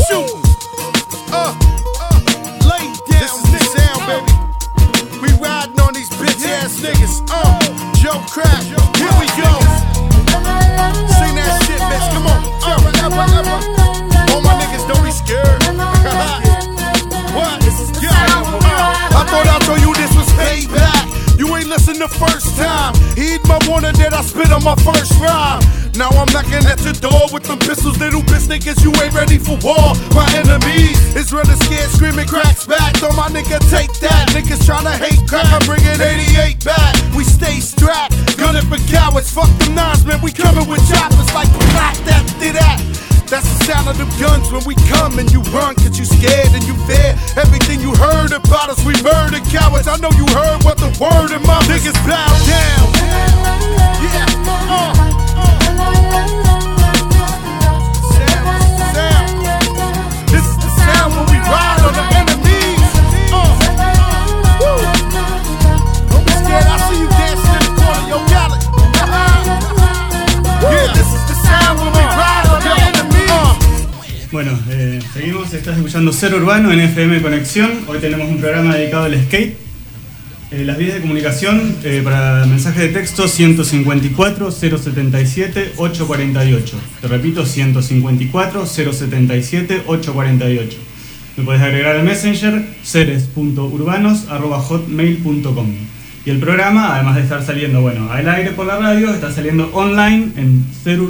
shooting. Lay down. This is the sound, baby. We riding on these bitch ass niggas. Joe Crack, here we go. Sing that shit, bitch. Come on. All my niggas, don't be scared. What? I thought I told you this was payback. You ain't listen the first time. Heed my warning that I spit on my first rhyme. Now I'm knocking at your door with them pistols, little bitch niggas, you ain't ready for war. My enemies is running scared, screaming cracks back. So my nigga, take that. Niggas tryna hate crack, I'm bringing 88 back. We stay strapped, gunning for cowards. Fuck them nines, man, we coming with choppers like black, that, did that. That's the sound of them guns when we come and you run, cause you scared and you fear. Everything you heard about us, we murder cowards. I know you heard what the word of my niggas bow down. Yeah, This is the sound when we ride on the enemies. Don't be scared, I see you dancing in the corner, yo, got it. Yeah, this is the sound when we ride on the enemies. Bueno, seguimos, estás escuchando Ser Urbano en FM Conexión. Hoy tenemos un programa dedicado al skate. Las vías de comunicación para mensaje de texto 154 077 848. Te repito, 154 077 848. Me puedes agregar al Messenger seres.urbanos@hotmail.com. Y el programa, además de estar saliendo, bueno, al aire por la radio, está saliendo online en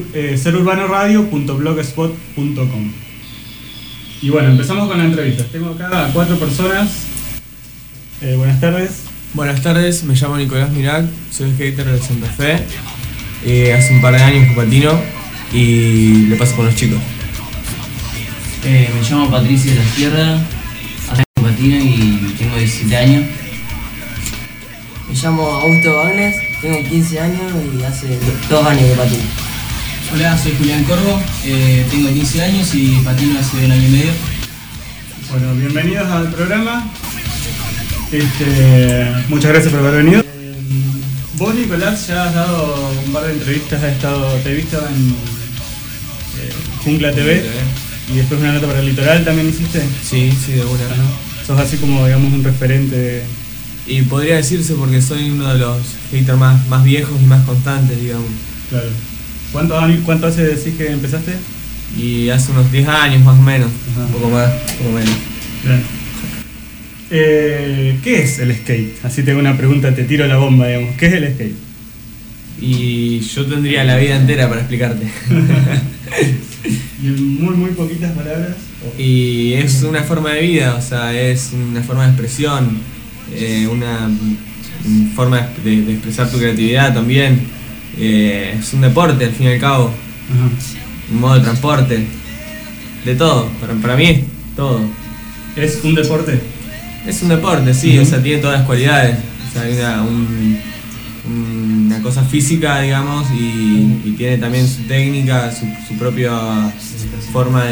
serurbanoradio.blogspot.com. Y bueno, empezamos con la entrevista. Tengo acá a 4 personas. Buenas tardes. Buenas tardes, me llamo Nicolás Mirac, soy skater de Santa Fe. Hace un par de años que patino y le paso con los chicos. Me llamo Patricio de la Sierra, hace años que patino y tengo 17 años. Me llamo Augusto Agnes, tengo 15 años y hace 2 años que patino. Hola, soy Julián Corvo, tengo 15 años y patino hace 1 año y medio. Bueno, bienvenidos al programa. Muchas gracias por haber venido. Vos, Nicolás, ya has dado un par de entrevistas, te he visto en Jungla TV y después una nota para el Litoral también hiciste. Sí, de una. Sos así como, digamos, un referente. Y podría decirse porque soy uno de los haters más viejos y más constantes, digamos. Claro. ¿Cuánto hace decís que empezaste? Y hace unos 10 años más o menos. Ajá. Un poco más, un poco menos. Bien. ¿Qué es el skate? Así tengo una pregunta, te tiro la bomba, digamos. ¿Qué es el skate? Y yo tendría la vida entera para explicarte. ¿Y en muy poquitas palabras? Y es una forma de vida, o sea, es una forma de expresión, una forma de expresar tu creatividad también. Es un deporte, al fin y al cabo. Ajá. Un modo de transporte. De todo, para mí es todo. ¿Es un deporte? Es un deporte, sí, o sea, tiene todas las cualidades. O sea, hay una cosa física, digamos, y tiene también su técnica, su propia forma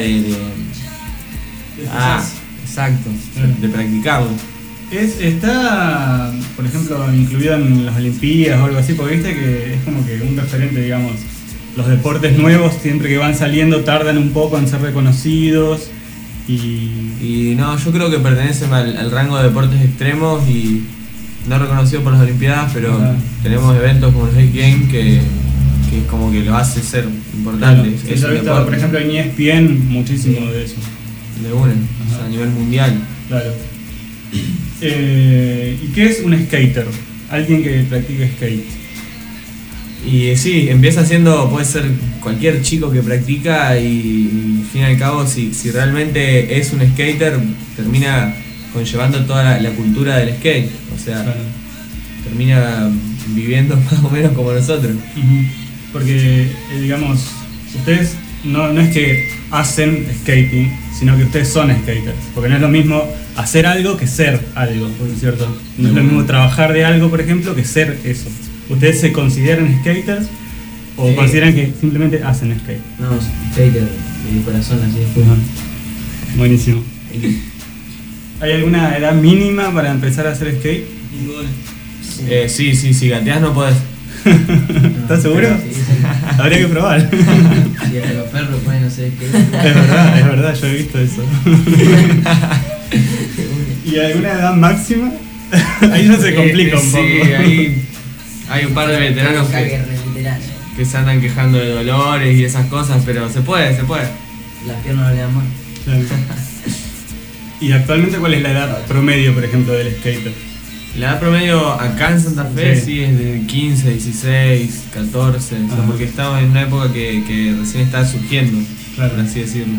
exacto, de practicarlo. Está, por ejemplo, incluido en las Olimpiadas o algo así, porque viste que es como que un referente, digamos. Los deportes nuevos, siempre que van saliendo, tardan un poco en ser reconocidos. Y no, yo creo que pertenecen al rango de deportes extremos y no reconocido por las Olimpiadas, pero tenemos eventos como los X Games que es como que lo hace ser importante. Claro, yo he visto, por ejemplo, en ESPN muchísimo de eso. De una, o sea, a nivel mundial. Claro. ¿Y qué es un skater? Alguien que practica skate. Y sí, empieza siendo, puede ser cualquier chico que practica y al fin y al cabo si realmente es un skater termina conllevando toda la cultura del skate, o sea, claro. Termina viviendo más o menos como nosotros. Porque, digamos, ustedes no es que hacen skating, sino que ustedes son skaters, porque no es lo mismo hacer algo que ser algo, ¿cierto? No es lo mismo trabajar de algo, por ejemplo, que ser eso. ¿Ustedes se consideran skaters o consideran que simplemente hacen skate? No, skater de corazón, así es. Buenísimo. ¿Hay alguna edad mínima para empezar a hacer skate? Sí, si gateás no podés. ¿Estás seguro? Sí, sí. Habría que probar. Sí, hasta los perros pueden hacer skate. Es verdad, yo he visto eso. ¿Y alguna edad máxima? Ahí ya se complica un poco. Sí, ahí hay un par de veteranos que se andan quejando de dolores y esas cosas, pero se puede. Las piernas no le dan más. Claro. ¿Y actualmente cuál es la edad promedio, por ejemplo, del skater? La edad promedio acá en Santa Fe sí es de 15, 16, 14, o sea, porque estamos en una época que recién está surgiendo, Claro. por así decirlo.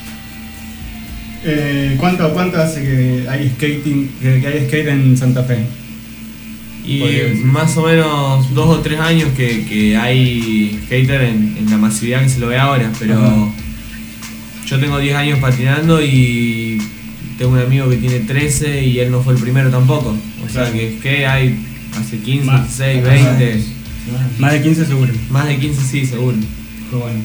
¿Cuánto hace que hay skating, que hay skate en Santa Fe? Y Podría decir. más o menos 2 o 3 años que hay skater en la masividad que se lo ve ahora, pero Ajá. yo tengo 10 años patinando y tengo un amigo que tiene 13 y él no fue el primero tampoco. O sea que skate hay hace 15, Más. 16, 20, Más de 15 seguro. más de 15 sí, seguro. Qué bueno.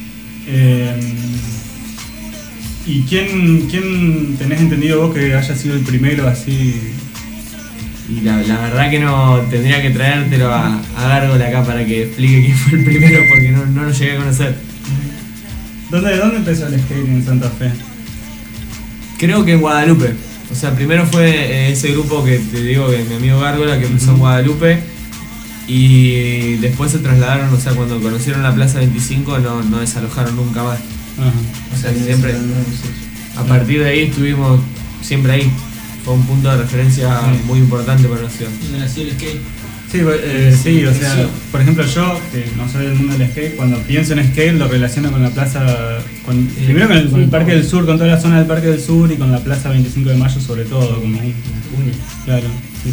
¿Y quién tenés entendido vos que haya sido el primero así? Y la verdad que no tendría que traértelo a Gárgola acá para que explique quién fue el primero porque no lo llegué a conocer. ¿Dónde empezó el skate en Santa Fe? Creo que en Guadalupe. O sea, primero fue ese grupo que te digo que mi amigo Gárgola que empezó en Guadalupe y después se trasladaron, o sea, cuando conocieron la Plaza 25 no desalojaron nunca más. Ajá. O sea, siempre a partir de ahí estuvimos siempre ahí. Fue un punto de referencia muy importante para la ciudad. Donde nació el skate. Sí, o sea, por ejemplo yo, que no soy del mundo del skate, cuando pienso en skate lo relaciono con la plaza, primero con el Parque del Sur, con toda la zona del Parque del Sur y con la Plaza 25 de Mayo sobre todo, como ahí. Claro, sí.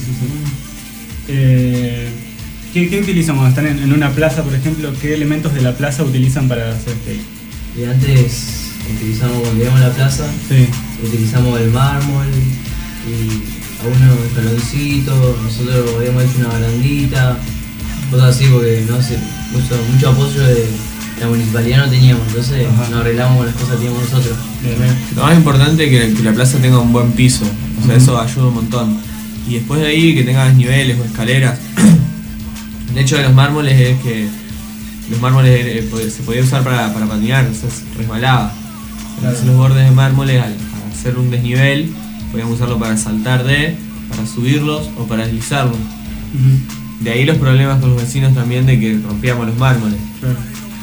¿Qué utilizan cuando están en una plaza, por ejemplo? ¿Qué elementos de la plaza utilizan para hacer skate? Y antes utilizamos, cuando llegamos a la plaza, Sí. utilizamos el mármol y algunos escaloncitos, nosotros habíamos hecho una barandita, cosas así porque no sé, mucho apoyo de la municipalidad no teníamos, entonces Ajá. nos arreglamos con las cosas que teníamos nosotros. Bien. Lo más importante es que la plaza tenga un buen piso, o sea, eso ayuda un montón. Y después de ahí que tenga desniveles o escaleras. El hecho de los mármoles es que los mármoles se podía usar para patinar, o sea, resbalaba. Entonces los bordes de mármoles al hacer un desnivel podíamos usarlo para saltar para subirlos o para deslizarlos. Ujú. De ahí los problemas con los vecinos también de que rompíamos los mármoles. Claro.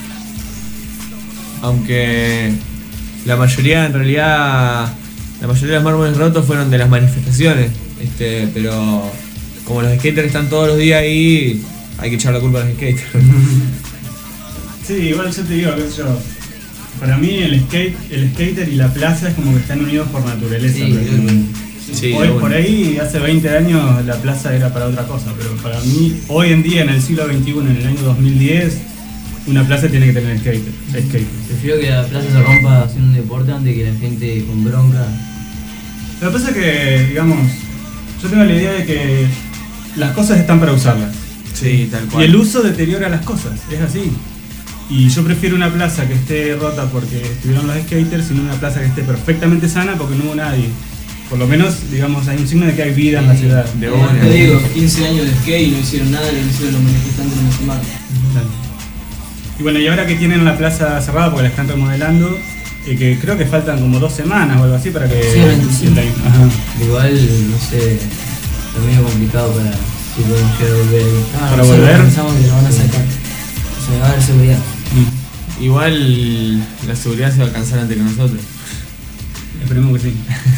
Aunque la mayoría de los mármoles rotos fueron de las manifestaciones, pero como los skaters están todos los días ahí, hay que echar la culpa a los skaters. Sí, igual yo te digo, qué sé yo, para mí el skater y la plaza es como que están unidos por naturaleza. Sí, prácticamente. Sí, Hoy, bueno. por ahí, hace 20 años la plaza era para otra cosa, pero para mí, hoy en día, en el siglo XXI, en el año 2010, una plaza tiene que tener skate. Prefiero que la plaza se rompa haciendo un deporte antes que la gente con bronca. Lo que pasa es que, digamos, yo tengo la idea de que las cosas están para usarlas. Sí, tal Y cual. el uso deteriora las cosas, es así. Y yo prefiero una plaza que esté rota porque estuvieron los skaters, sino una plaza que esté perfectamente sana porque no hubo nadie. Por lo menos, digamos, hay un signo de que hay vida en la ciudad. De una. Te digo, 15 años de skate y no hicieron nada, lo hicieron los manifestantes de la semana. Claro. Y bueno, y ahora que tienen la plaza cerrada porque la están remodelando, que creo que faltan como 2 semanas o algo así para que... Sí, 25. Ajá. Igual, no sé, es medio complicado para si podemos llegar a volver ahí. ¿Para volver? Pensamos que lo van a sacar. Se va a dar seguridad. Igual la seguridad se va a alcanzar antes que nosotros. Esperemos que sí.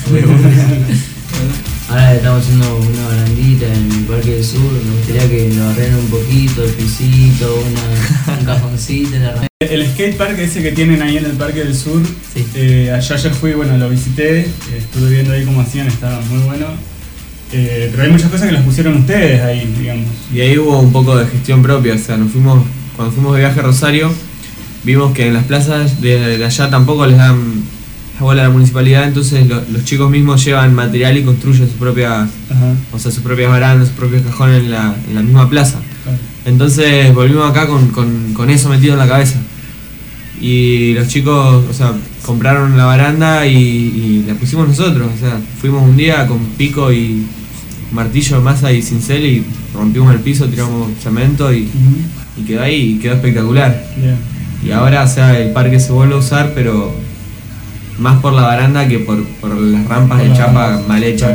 Ahora estamos haciendo una barandita en el Parque del Sur. Me gustaría que lo arreglen un poquito, el pisito, un cajoncito. El skatepark ese que tienen ahí en el Parque del Sur, Sí. allá yo fui, bueno, lo visité, estuve viendo ahí cómo hacían, estaba muy bueno. Pero hay muchas cosas que las pusieron ustedes ahí, digamos. Y ahí hubo un poco de gestión propia, o sea, cuando fuimos de viaje a Rosario, vimos que en las plazas de allá tampoco les dan la bola a la municipalidad, entonces los chicos mismos llevan material y construyen sus propias barandas, sus propios cajones en la misma plaza. Claro. Entonces volvimos acá con eso metido en la cabeza. Y los chicos, o sea, compraron la baranda y la pusimos nosotros, o sea, fuimos un día con pico y martillo de masa y cincel y rompimos el piso, tiramos cemento y quedó ahí y quedó espectacular. Bien. Y ahora, o sea, el parque se vuelve a usar, pero más por la baranda que por las rampas de chapa mal hechas.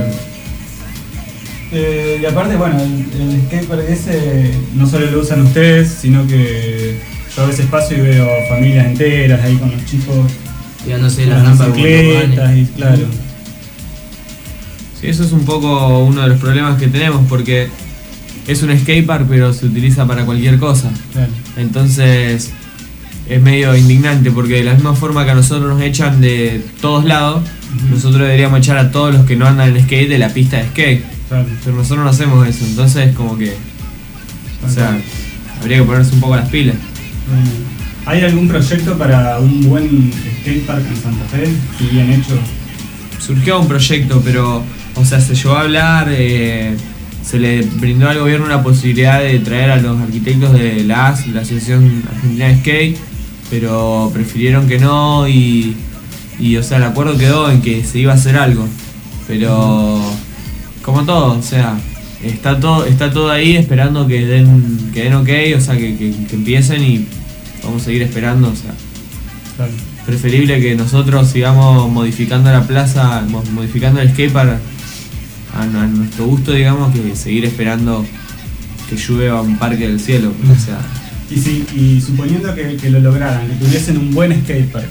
Y aparte, bueno, el skatepark ese no solo lo usan ustedes, sino que yo a veces paso y veo familias enteras ahí con los chicos Tirándose con las rampas con bicicletas y claro. Sí, eso es un poco uno de los problemas que tenemos, porque es un skatepark pero se utiliza para cualquier cosa. Claro. Entonces es medio indignante, porque de la misma forma que a nosotros nos echan de todos lados, nosotros deberíamos echar a todos los que no andan en skate de la pista de skate. Claro. Pero nosotros no hacemos eso, entonces como que, o sea, habría que ponerse un poco las pilas. ¿Hay algún proyecto para un buen skatepark en Santa Fe? Si bien hecho. Surgió un proyecto, pero, o sea, se llegó a hablar, se le brindó al gobierno la posibilidad de traer a los arquitectos de la AS, la Asociación Argentina de Skate, pero prefirieron que no y o sea, el acuerdo quedó en que se iba a hacer algo, pero como todo, o sea, está todo ahí esperando que den ok, o sea, que empiecen y vamos a seguir esperando, o sea, Claro. preferible que nosotros sigamos modificando la plaza, modificando el skatepark a nuestro gusto, digamos, que seguir esperando que llueva un parque del cielo, o sea. Y suponiendo que lo lograran, que tuviesen un buen skatepark,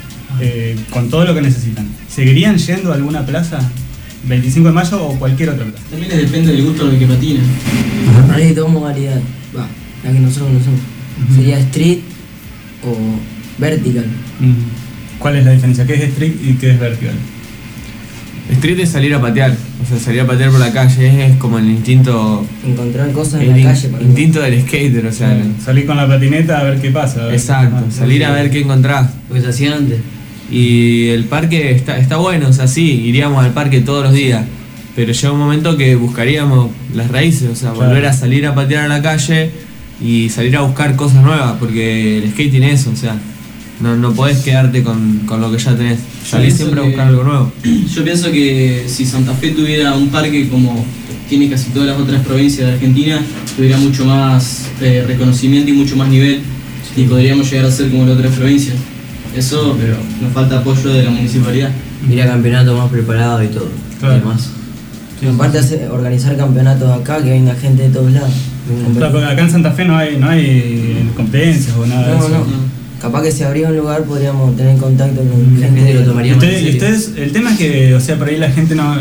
con todo lo que necesitan, ¿seguirían yendo a alguna plaza? 25 de mayo o cualquier otra plaza. También les depende del gusto del que patina. Hay de dos modalidades, la que nosotros conocemos. Sería street o vertical. ¿Cuál es la diferencia? ¿Qué es street y qué es vertical? Street es salir a patear, o sea, salir a patear por la calle es como el instinto, Encontrar cosas el en la calle. Para instinto del skater, o sea, Salir con la patineta a ver qué pasa. A ver exacto, qué salir a ver qué encontrás. Lo que se hacía antes. Y el parque está bueno, o sea, sí, iríamos al parque todos los días, pero llega un momento que buscaríamos las raíces, o sea, Claro. volver a salir a patear a la calle y salir a buscar cosas nuevas, porque el skate tiene eso, o sea, no podés quedarte con lo que ya tenés, salís pienso siempre a que- buscar algo nuevo. Yo pienso que si Santa Fe tuviera un parque como tiene casi todas las otras provincias de Argentina, tuviera mucho más reconocimiento y mucho más nivel, y podríamos llegar a ser como las otras provincias. Eso, pero nos falta apoyo de la municipalidad. Ir a campeonatos más preparados y todo. Claro. Y demás. Aparte organizar campeonatos acá, que venga gente de todos lados. Claro, porque acá en Santa Fe no hay competencias o nada de No, eso. no. Capaz que si abría un lugar podríamos tener contacto con La gente gente de lo tomaría Y más en ustedes, serio. el tema es que, o sea, por ahí la gente no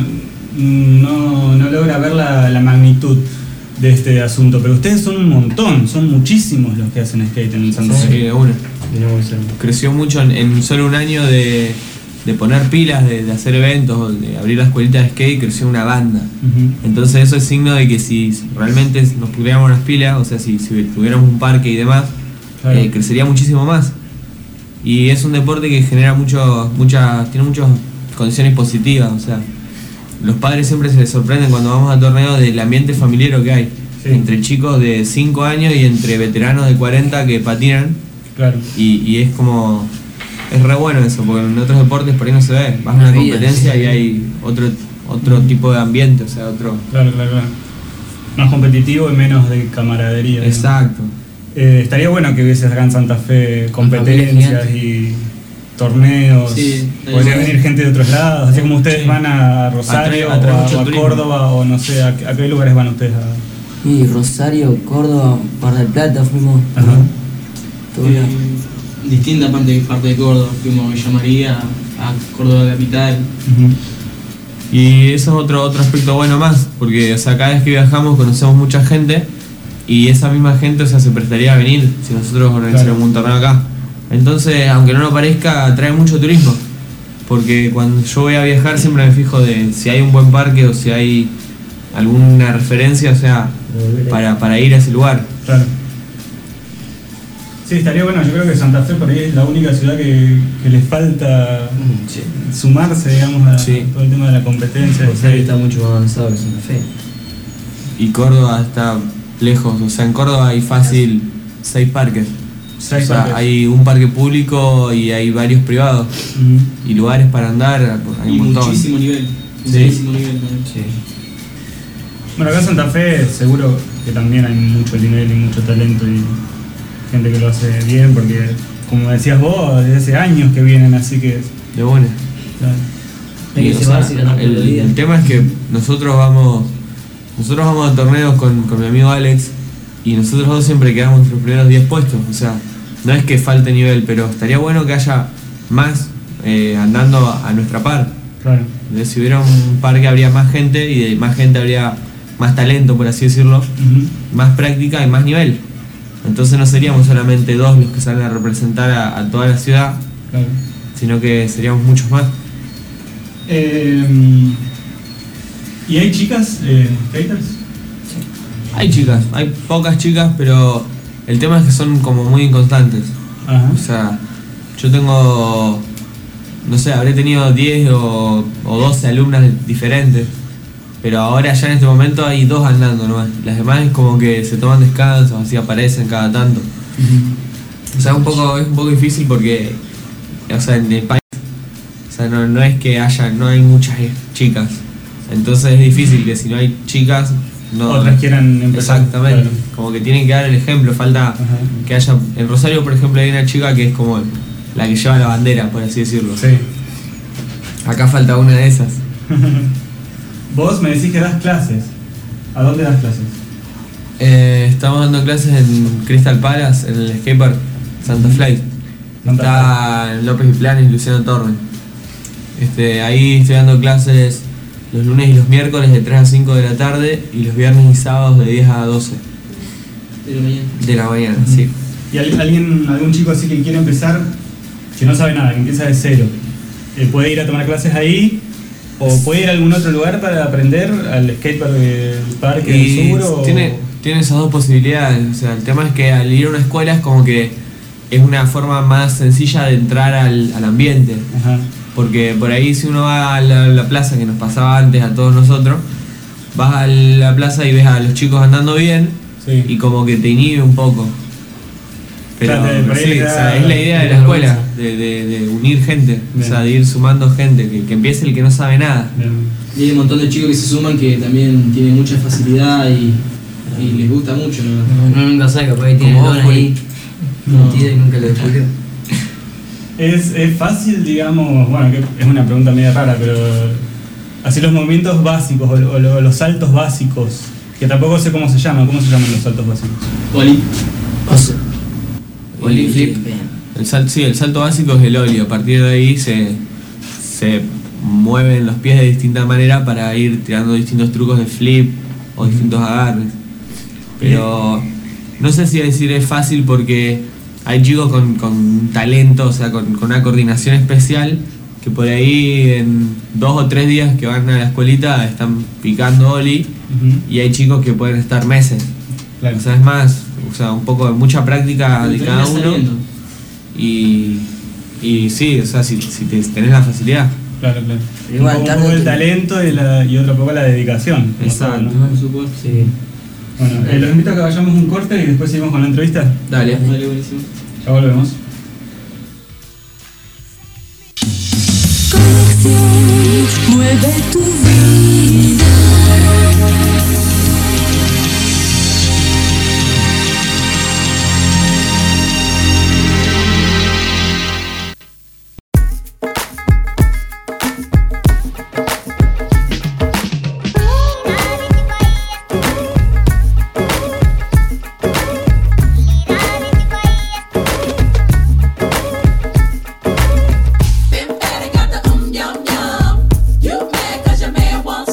logra ver la magnitud de este asunto, pero ustedes son un montón, son muchísimos los que hacen skate en Santa Sí, Fe. de una. Tenemos que ser- Creció mucho en solo un año de poner pilas, de hacer eventos, de abrir la escuelita de skate, creció una banda. Ujú. Entonces eso es signo de que si realmente nos pusiéramos las pilas, o sea, si tuviéramos un parque y demás, Claro. crecería muchísimo más. Y es un deporte que genera tiene muchas condiciones positivas, o sea, los padres siempre se les sorprenden cuando vamos a torneos del ambiente familiar que hay, Sí. entre chicos de 5 años y entre veteranos de 40 que patinan, Claro. y es como, es re bueno eso, porque en otros deportes por ahí no se ve, vas a una Vida, competencia sí. y hay otro tipo de ambiente, o sea, otro... Claro. Más competitivo y menos de camaradería. digamos. Exacto. Estaría bueno que hubiese acá en Santa Fe competencias familia y torneos. Sí, Podría bueno. venir gente de otros lados, así como ustedes Sí. van a Rosario Atrae o mucho a turismo. Córdoba o no sé, ¿a qué lugares van ustedes? Y Rosario, Córdoba, Mar del Plata fuimos. Ajá. Todo lado. Distintas parte de Córdoba, fuimos a Villa María, a Córdoba capital. Y eso es otro aspecto bueno más, porque o sea, cada vez que viajamos conocemos mucha gente y esa misma gente, o sea, se prestaría a venir si nosotros organizáramos Claro. un torneo acá. Entonces, aunque no lo parezca, atrae mucho turismo, porque cuando yo voy a viajar siempre me fijo de si hay un buen parque o si hay alguna referencia, o sea, para ir a ese lugar. Claro. Sí, estaría bueno. Yo creo que Santa Fe por ahí es la única ciudad que les falta Sí. sumarse, digamos, a Sí. todo el tema de la competencia. Rosario está mucho más avanzado que Santa Fe. Y Córdoba está lejos, o sea, en Córdoba hay fácil 6 parques. Seis O sea, parques. hay un parque público y hay varios privados. Ujú. Y lugares para andar, pues, hay Y un montón. muchísimo nivel. Sí. Muchísimo nivel también. Sí. Bueno, acá en Santa Fe seguro que también hay mucho nivel y mucho talento y gente que lo hace bien, porque como decías vos, desde hace años que vienen, así que... De buena. Claro. Hay que Y, o llevarse sea, y ganar por día. el tema es que nosotros vamos a torneos con mi amigo Alex y nosotros dos siempre quedamos entre los primeros 10 puestos. O sea, no es que falte nivel, pero estaría bueno que haya más andando a nuestra par. Claro. Entonces, si hubiera un par que habría más gente y de más gente habría más talento, por así decirlo, Ujú. más práctica y más nivel. Entonces no seríamos solamente dos los que salen a representar a toda la ciudad, Claro. sino que seríamos muchos más. ¿Y hay chicas skaters? Hay chicas, hay pocas chicas, pero el tema es que son como muy inconstantes. Ajá. O sea, yo tengo, no sé, habré tenido 10 o 12 alumnas diferentes, pero ahora ya en este momento hay 2 andando nomás. Las demás es como que se toman descansos, así aparecen cada tanto. O sea, es un poco difícil porque, o sea, en el país, o sea, no es que no hay muchas chicas. Entonces es difícil que si no hay chicas, no. Otras quieran empezar. Exactamente. Claro. Como que tienen que dar el ejemplo. Falta Ajá. que haya. En Rosario, por ejemplo, hay una chica que es como la que lleva la bandera, por así decirlo. Sí. Acá falta una de esas. Vos me decís que das clases. ¿A dónde das clases? Estamos dando clases en Crystal Palace, en el skatepark Santa Fe. Santa Está en López y Planes, Luciano Torres. Ahí estoy dando clases los lunes y los miércoles de 3 a 5 de la tarde y los viernes y sábados de 10 a 12 De la mañana. de la mañana, sí. ¿Y algún chico así que quiere empezar, que no sabe nada, que empieza de cero, puede ir a tomar clases ahí? ¿O puede ir a algún otro lugar para aprender al skatepark del Parque del Y Sur? O... tiene esas dos posibilidades. O sea, el tema es que al ir a una escuela es como que es una forma más sencilla de entrar al ambiente. Ajá. Porque por ahí si uno va a la plaza, que nos pasaba antes a todos nosotros, vas a la plaza y ves a los chicos andando bien Sí. y como que te inhibe un poco. Pero Claro, por ahí sí, le o da- sea, es la idea de le la da escuela, vergüenza. de unir gente, o sea, de ir sumando gente, que empiece el que no sabe nada. Bien. Y hay un montón de chicos que se suman que también tienen mucha facilidad y les gusta mucho, ¿no? No, nunca sabe, capaz que tiene Como el don vos, ahí metido y nunca lo descubrió. Es fácil, digamos, bueno, que es una pregunta media rara, pero así los movimientos básicos o los saltos básicos, que tampoco sé cómo se llaman los saltos básicos. Oli. Ollie flip. El salto básico es el ollie. A partir de ahí se mueven los pies de distinta manera para ir tirando distintos trucos de flip o distintos agarres. Pero no sé si decir es fácil porque hay chicos con talento, o sea, con una coordinación especial, que por ahí en 2 o 3 días que van a la escuelita están picando ollie, y hay chicos que pueden estar meses. Claro. O sea, es más, o sea, un poco de mucha práctica de cada uno. Y sí, o sea, si tenés la facilidad. Claro. Igual, un tarde poco o el temprano. talento y otro poco la dedicación. como Exacto. todo, ¿no? Por supuesto. Sí. Bueno, los invito a que vayamos un corte y después seguimos con la entrevista. Dale. Dale, buenísimo. Ya volvemos. Conexión, mueve tu vida. Been better, got the yum yum. You mad 'cause your man wants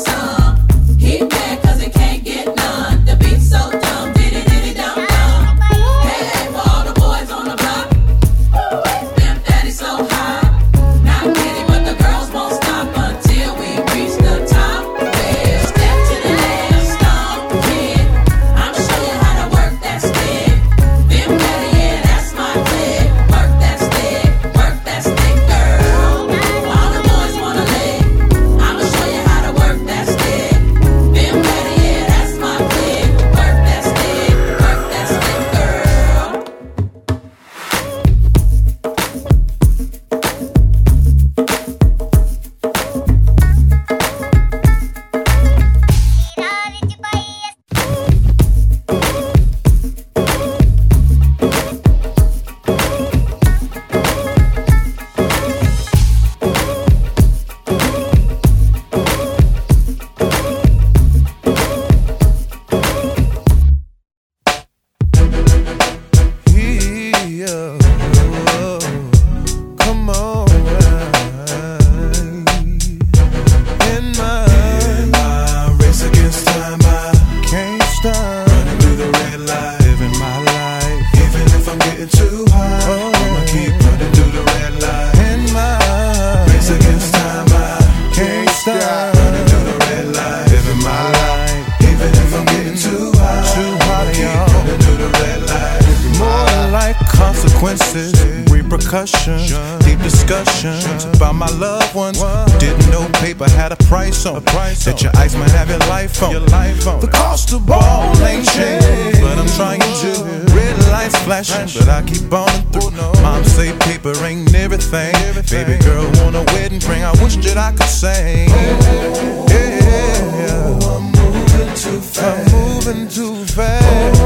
repercussions, deep discussions about my loved ones. Didn't know paper had a price on it, that your ice might have your life on it. The cost of ball ain't changed, but I'm trying to. Red lights flashing, but I keep on through. Mom say paper ain't everything. Baby girl want a wedding ring, I wish that I could sing. Yeah, I'm moving too fast. I'm moving too fast.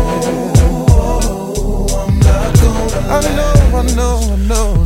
I'm not gonna. I know.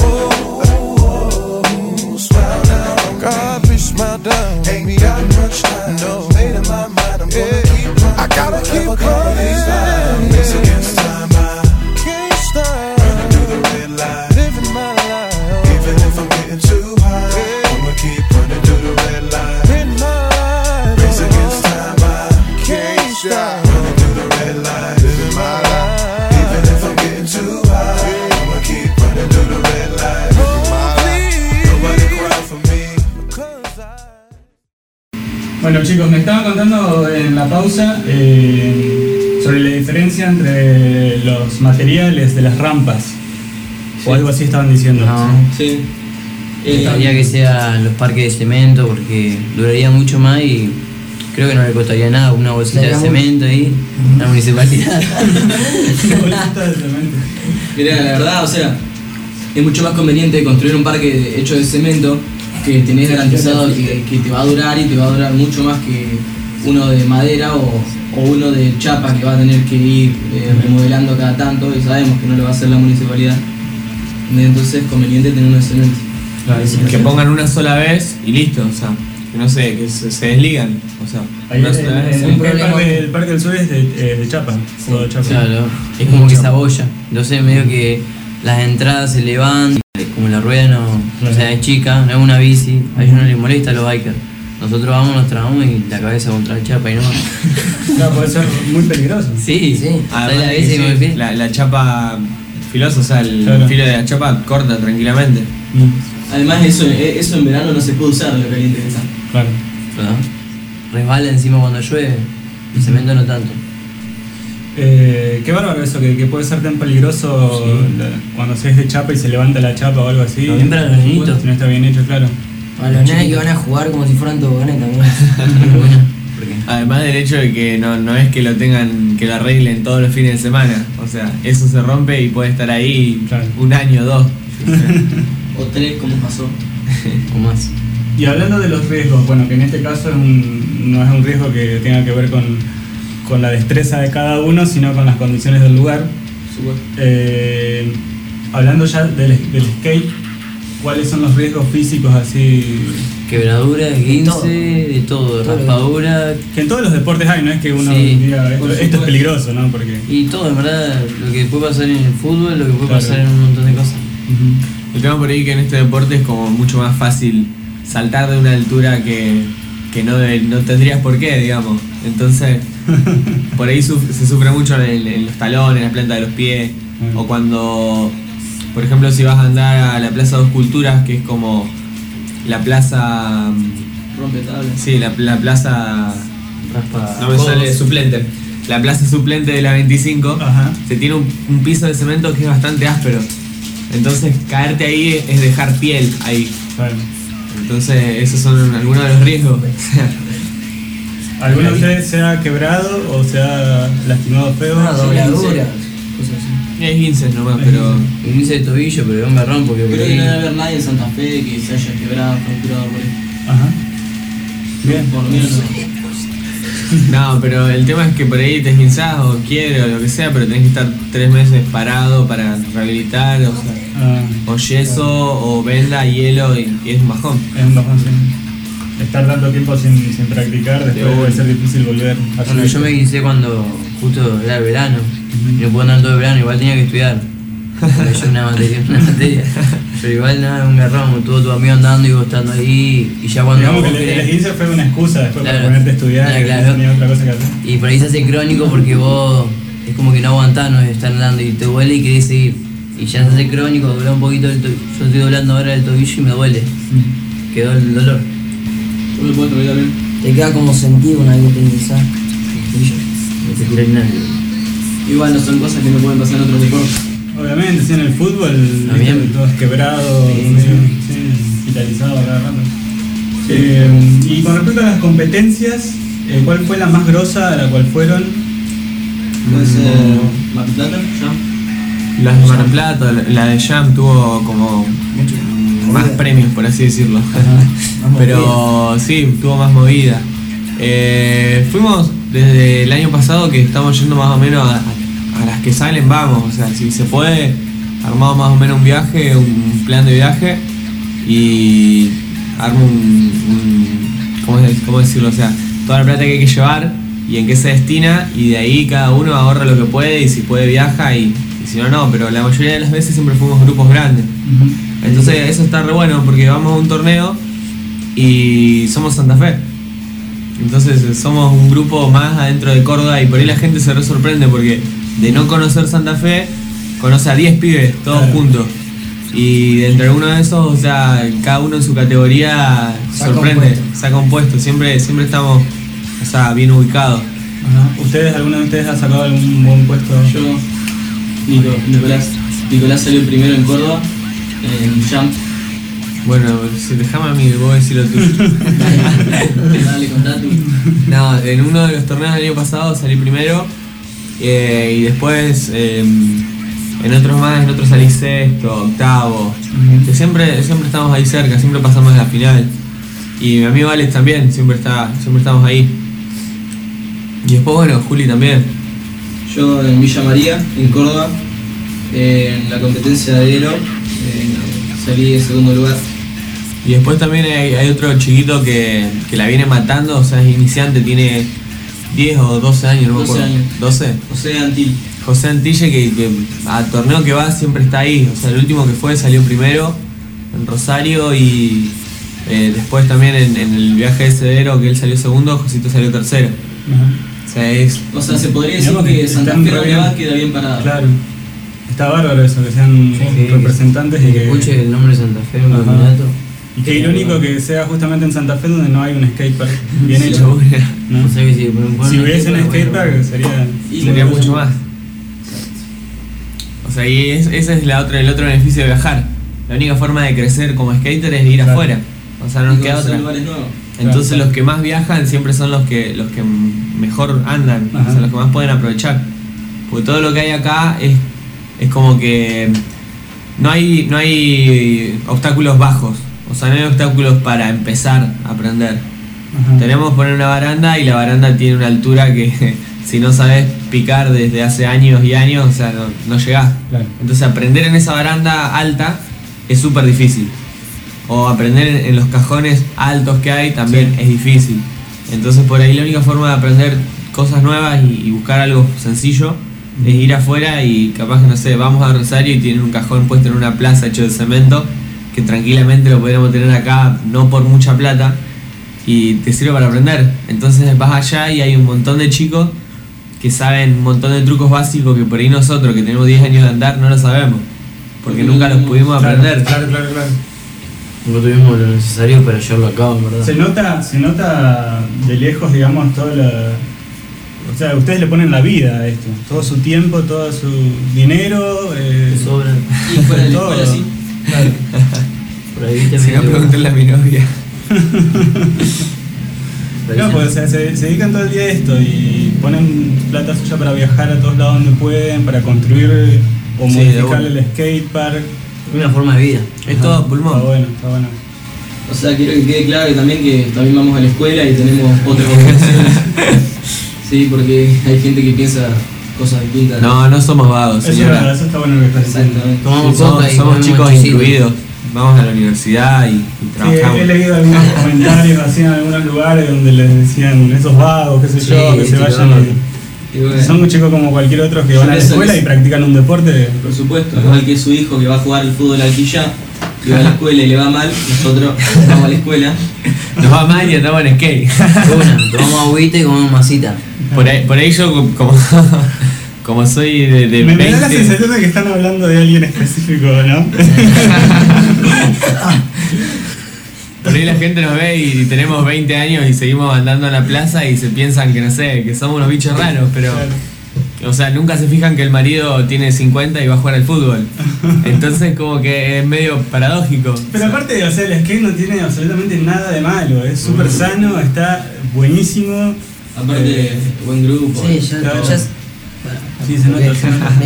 Smile down, God, please smile down. Ain't got much time. No, made up my mind. I'm gonna keep running. I gotta keep running. Race against time, I can't stop. Running through the red light, living my life. Even if I'm getting too high, I'ma keep running through the red light. In my life, race against time, I can't stop. Running through the red light, living my life. Even if I'm getting too high, I'ma keep running through the red light. Living my life. Nobody cry for me, 'cause I. Bueno chicos, me estaban contando en la pausa sobre la diferencia entre los materiales de las rampas. O algo así estaban diciendo. No. Sí. Haría que sean los parques de cemento porque duraría mucho más y creo que no le costaría nada una bolsita de cemento ahí, la municipalidad. Mira, la verdad, o sea, es mucho más conveniente construir un parque hecho de cemento que tenés garantizado que te va a durar y te va a durar mucho más que uno de madera o uno de chapa que va a tener que ir remodelando cada tanto y sabemos que no lo va a hacer la municipalidad. Entonces es conveniente tener uno de cemento. Claro, que pongan una sola vez y listo, o sea, que no sé, que se desligan, o sea, Ahí una sola vez. el parque del sur es de chapa, todo chapa. Claro, es como que se abolla. Entonces medio que las entradas se levantan, como la rueda no, o sea, es chica, no es una bici, a ellos no les molesta a los bikers. Nosotros vamos, nos trabamos y la cabeza contra la chapa y no. Claro, puede ser muy peligroso. Sí. Además, la bici con el pie. la chapa filosa, o sea, el Claro. filo de la chapa corta tranquilamente. Además eso en verano no se puede usar lo caliente que está. Claro. ¿Verdad? Resbala encima cuando llueve, el cemento no tanto. Qué bárbaro eso, que puede ser tan peligroso cuando se es de chapa y se levanta la chapa o algo así. También para los niñitos. Si no está bien hecho, claro. Para los nenes que van a jugar como si fueran toboganes también. Bueno, ¿por qué? Además del hecho de que no es que lo tengan, que lo arreglen todos los fines de semana, o sea, eso se rompe y puede estar ahí Claro. un año o dos. O 3 como pasó. O más. Y hablando de los riesgos, bueno, que en este caso no es un riesgo que tenga que ver con la destreza de cada uno, sino con las condiciones del lugar. Hablando ya del skate, ¿cuáles son los riesgos físicos así? Quebradura, esguince, de todo, raspadura. Que en todos los deportes hay, no es que uno Sí, diga esto es peligroso, ¿no? Porque Y todo, en verdad, lo que puede pasar en el fútbol, lo que puede Claro. pasar en un montón de cosas. El tema por ahí que en este deporte es como mucho más fácil saltar de una altura que no tendrías por qué, digamos. Entonces, por ahí se sufre mucho en los talones, en las plantas de los pies, o cuando, por ejemplo, si vas a andar a la Plaza Dos Culturas, que es como la plaza... Rompe tablas. Sí, la plaza... Raspa. No me sale suplente. La plaza suplente de la 25, Ajá. se tiene un piso de cemento que es bastante áspero. Entonces caerte ahí es dejar piel ahí. Claro. Entonces esos son algunos de los riesgos. ¿Alguno de ustedes se ha quebrado o se ha lastimado feo? Una dobladura. Cosas así. Es 15 nomás, pero... Esguince de tobillo, pero es un garrón porque por Creo que ahí- no debe haber nadie en Santa Fe que se haya quebrado, fracturado por eso. Ajá. Bien. Por lo menos no. No, pero el tema es que por ahí te esguinzás o quiebres o lo que sea, pero tenés que estar 3 meses parado para rehabilitar, o sea, Ah, o yeso, o venda, hielo, y es un bajón. es un bajón, sí. Estar tanto tiempo sin practicar, después puede ser difícil volver a Bueno, yo me guincé cuando justo era el verano. Y no puedo andar todo el verano, igual tenía que estudiar. Porque yo una materia. Pero igual nada, un garrón, todo tu amigo andando y vos estando ahí. Y ya cuando Digamos vos que el querés- esguince fue una excusa después Claro. para ponerte a estudiar, Claro, que claro. no tenía otra cosa que hacer. Y por ahí se hace crónico porque vos es como que no aguantás, no estar andando y te duele y querés seguir. Y ya se hace crónico, dobla un poquito el tobillo. Yo estoy doblando ahora el tobillo y me duele. Quedó el dolor. Yo me puedo atrever también. Te queda como sentido una vez que te guisás. No te tira el nervio. Igual no son cosas que no pueden pasar en otros deportes. Obviamente, sí, en el fútbol, También. viste, todos quebrados, hospitalizados cada rato. Y con respecto a las competencias, ¿cuál fue la más grosa a la cual fueron? Puede ser Mar del Plata, ya. La de Mar del Plata, la de Jam tuvo como más premios, por así decirlo. Pero sí, tuvo más movida. Fuimos desde el año pasado que estamos yendo más o menos a las que salen, vamos. O sea, si se puede, armamos más o menos un viaje, un plan de viaje y armo ¿cómo decirlo? O sea, toda la plata que hay que llevar y en qué se destina, y de ahí cada uno ahorra lo que puede, y si puede viaja, y si no, no. Pero la mayoría de las veces siempre fuimos grupos grandes. Entonces eso está re bueno porque vamos a un torneo y somos Santa Fe. Entonces somos un grupo más adentro de Córdoba, y por ahí la gente se re sorprende porque de no conocer Santa Fe, conoce a 10 pibes, todos juntos. Y de entre uno de esos, o sea, cada uno en su categoría sorprende, saca un puesto. Siempre estamos, o sea, bien ubicados. ¿Alguno de ustedes ha sacado algún buen puesto? Yo, Nicolás salió primero en Córdoba, en Jump. Bueno, déjame a mí, vos decir lo tuyo. Dale, contá tú. No, en uno de los torneos del año pasado salí primero, y después en otros más, en otros salí sexto, octavo. Que siempre estamos ahí cerca, siempre pasamos a la final. Y mi amigo Alex también, siempre estamos ahí. Y después, bueno, Juli también. Yo en Villa María, en Córdoba, en la competencia de Ero, salí en segundo lugar. Y después también hay otro chiquito que la viene matando, o sea, es iniciante, tiene 10 o 12 años, no me acuerdo. 12 ¿12? José Antille. José Antille, que a torneo que va siempre está ahí. O sea, el último que fue salió primero en Rosario, y después también en el viaje de Cedero, que él salió segundo, Josito salió tercero. O sea, se podría decir que Santa Fe donde va queda bien parado. Claro. Está bárbaro eso, que sean representantes y que escuche el nombre de Santa Fe en un campeonato. Y qué irónico que sea justamente en Santa Fe donde no hay un skatepark bien hecho. ¿No? O sea que si hubiese un skatepark sería mucho más. O sea, y ese es el otro beneficio de viajar. La única forma de crecer como skater es ir afuera. O sea, no nos queda otra. Entonces los que más viajan siempre son los que mejor andan, o sea, los que más pueden aprovechar. Porque todo lo que hay acá es como que no hay obstáculos bajos. O sea, no hay obstáculos para empezar a aprender. Tenemos que poner una baranda, y la baranda tiene una altura que si no sabes picar desde hace años y años, o sea, no llegás. Entonces aprender en esa baranda alta es súper difícil. O aprender en los cajones altos que hay también es difícil. Entonces por ahí la única forma de aprender cosas nuevas y buscar algo sencillo es ir afuera, y capaz que, no sé, vamos a Rosario y tienen un cajón puesto en una plaza hecho de cemento que tranquilamente lo podríamos tener acá, no por mucha plata, y te sirve para aprender. Entonces vas allá y hay un montón de chicos que saben un montón de trucos básicos que por ahí nosotros, que tenemos 10 años de andar, no lo sabemos, porque nunca los pudimos aprender. Claro. No tuvimos lo necesario para llevarlo a cabo, en verdad. Se nota de lejos, digamos, todo o sea, ustedes le ponen la vida a esto, todo su tiempo, todo su dinero, sobra. Y fuera de la escuela, sí. Claro. Por ahí viste, si no, pregúntenle a mi novia. No, pues se dedican todo el día a esto y ponen plata suya para viajar a todos lados donde pueden, para construir o modificar el skatepark. Una forma de vida. Es todo pulmón. Está bueno. O sea, quiero que quede claro que también vamos a la escuela y tenemos otras obligaciones. Sí, porque hay gente que piensa cosas distintas. No somos vagos, señora. Eso está bueno que estás diciendo. Exactamente. Somos chicos incluidos. Vamos a la universidad y trabajamos. He leído algunos comentarios así en algunos lugares donde les decían esos vagos, qué sé yo, que se vayan. Bueno. Son chicos como cualquier otro que van a la escuela y practican un deporte. Por supuesto, igual que su hijo que va a jugar al fútbol al Quilla, que va a la escuela y le va mal, nosotros vamos a la escuela. Nos va mal y andamos en skate. Tomamos agüita y comemos masita. Por ahí yo como soy de 20... Me da la sensación de que están hablando de alguien específico, ¿no? Por ahí la gente nos ve y tenemos 20 años y seguimos andando a la plaza y se piensan que, no sé, que somos unos bichos raros, pero O sea, nunca se fijan que el marido tiene 50 y va a jugar al fútbol. Entonces como que es medio paradójico. Pero aparte, o sea, el skate no tiene absolutamente nada de malo, es súper sano, está buenísimo. Aparte, buen grupo. Sí, ya, claro. ya Sí, se nota, se nota.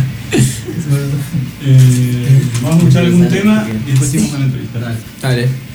Vamos a escuchar algún tema y después seguimos con la entrevista. Dale.